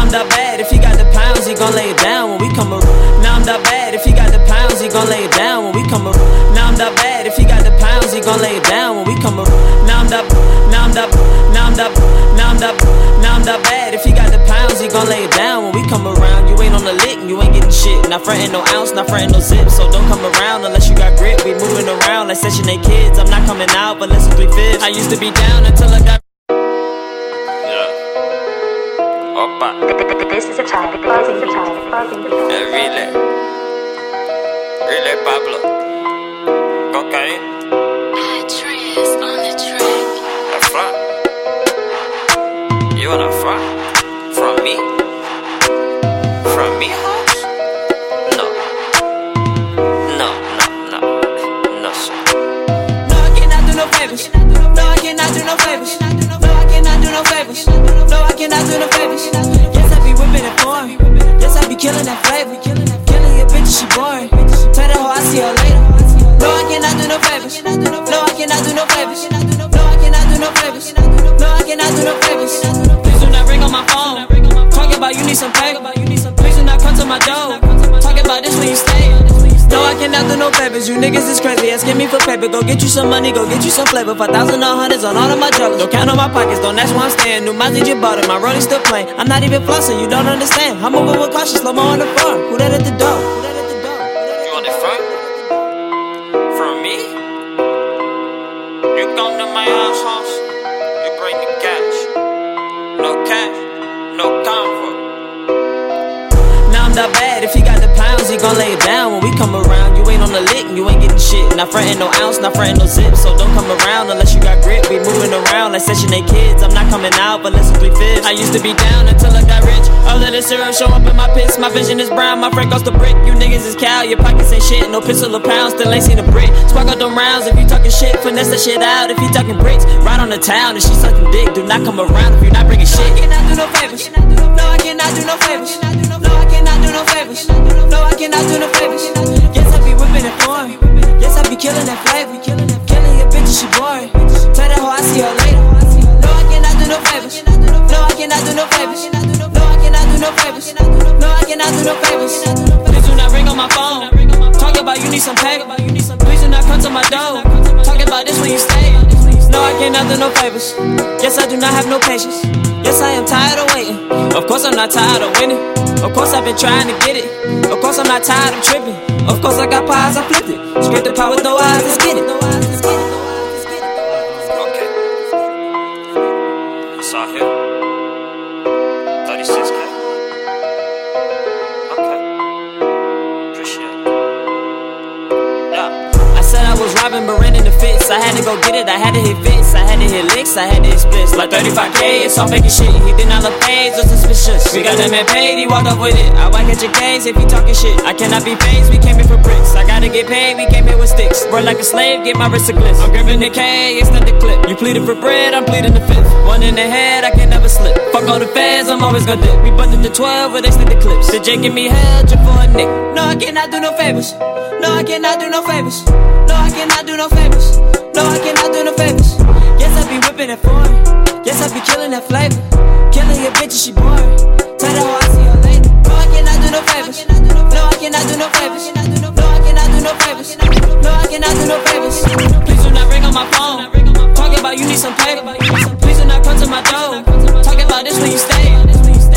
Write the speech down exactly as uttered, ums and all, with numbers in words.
I'm that bad, if he got the pounds, he gon' lay it down when we come around. Now I'm that bad, if he got the pounds, he gon' lay it down when we come around. Now I'm that bad, if he got the pounds, he gon' lay it down when we come around. Now I'm that, now I'm that, now I'm that, now I'm that, now I'm that bad, if he got the pounds, he gon' lay it down when we come around. You ain't on the lick, you ain't getting shit. Not frontin' no ounce, not frontin' no zip. So don't come around unless you got grip. We moving around like Section eight kids. I'm not coming out, but listen three fifths. I used to be down until I got. Yeah. Opa. This is a topic. Pausing, pausing, pausing. Yeah, really. Really, Pablo. Cocaine. Patrice on the track. A front. You want a front? From me? From me, house? No. No, no, no. No, sir. No, I cannot do no favors. No, I cannot do no favors. No, I cannot do no favors. No, I cannot do no favors. Yes, I be whipping it for him. Yes, I be killing that flavor. Killing your bitch, she boring. Tell that hoe I see her later. No, I cannot do no favors. No, I cannot do no favors. No, I cannot do no favors. No, I cannot do no favors. Please do not ring on my phone. Talking about you need some paper. Please do not come to my door. Talking about this when you stay. No, I cannot do no favors. You niggas is crazy. Asking me for paper. Go get you some money. Go get you some flavor. Five thousand or hundreds on all of my drugs. Don't count on my pockets. Don't ask where I'm staying. New Mazda just bought it. My rolling still playing. I'm not even flossing. You don't understand. I'm moving with caution. Slow mo on the floor. Who that at the door? Who that at the door? You want it front? From me? You come to my house, house. You bring the cash. No cash. No comfort. Now I'm that bad, if he got the pounds, he gon' lay it down when we come around. You ain't on the lick, you ain't getting shit. Not frontin' no ounce, not frontin' no zip. So don't come around unless you got grip. We moving around like Section eight kids. I'm not coming out, but listen three fifths. I used to be down until I got rich. All of the syrup show up in my pits. My vision is brown, my friend goes to brick. You niggas is cow, your pockets ain't shit. No pistol or pounds, still ain't seen a brick. Spark out them rounds if you talking shit. Finesse that shit out if you talking bricks. Ride on the town if she sucking dick. Do not come around if you not bringing shit. No, I cannot do no favors. No, I cannot do no favors. No, I cannot do no favors. No, I cannot do no favors. Yes, I be whipping it for him. Yes, I be killing that flavor. Killing your bitch, she boring. Tell that hoe I see her later. No, I cannot do no favors. No, I cannot do no favors. No, I cannot do no favors. No, I cannot do no favors. Please do not ring on my phone. Talk about you need some paper. Please do not come to my door. Talk about this when you stay. No, I cannot do no favors. Yes, I do not have no patience. Yes, I am tired of waiting. Of course, I'm not tired of winning. Of course, I've been trying to get it. Of course, I'm not tired of tripping. Of course, I got pies, I flipped it. Scrape the pot with no eyes, let's get it. Okay. It's all here. thirty-six K. Okay. Appreciate it. Yeah. I said I was robbing, but ran into fits. I had to go get it, I had to hit fits. I had to hit licks, I had to hit splits. Like thirty-five K, it's all faking shit. He did not look paid, so suspicious. We got that man paid, he walked off with it. I whack at your case if you talking shit. I cannot be phased, we came here for bricks. I gotta get paid, we came here with sticks. Work like a slave, get my wrist a glitz. I'm gripping the K, extend the clip. You pleaded for bread, I'm pleading the fifth. One in the head, I can never slip. Fuck all the fans, I'm always gonna dip. We butted the twelve, but they stick the clips. The J give me hell, just for a nick. No, I cannot do no favors. No, I cannot do no favors. No, I cannot do no favors. No, I cannot do no favors. Yes, I be whipping it for him. Yes, I be killing that flavor. Killing your bitch, she boring.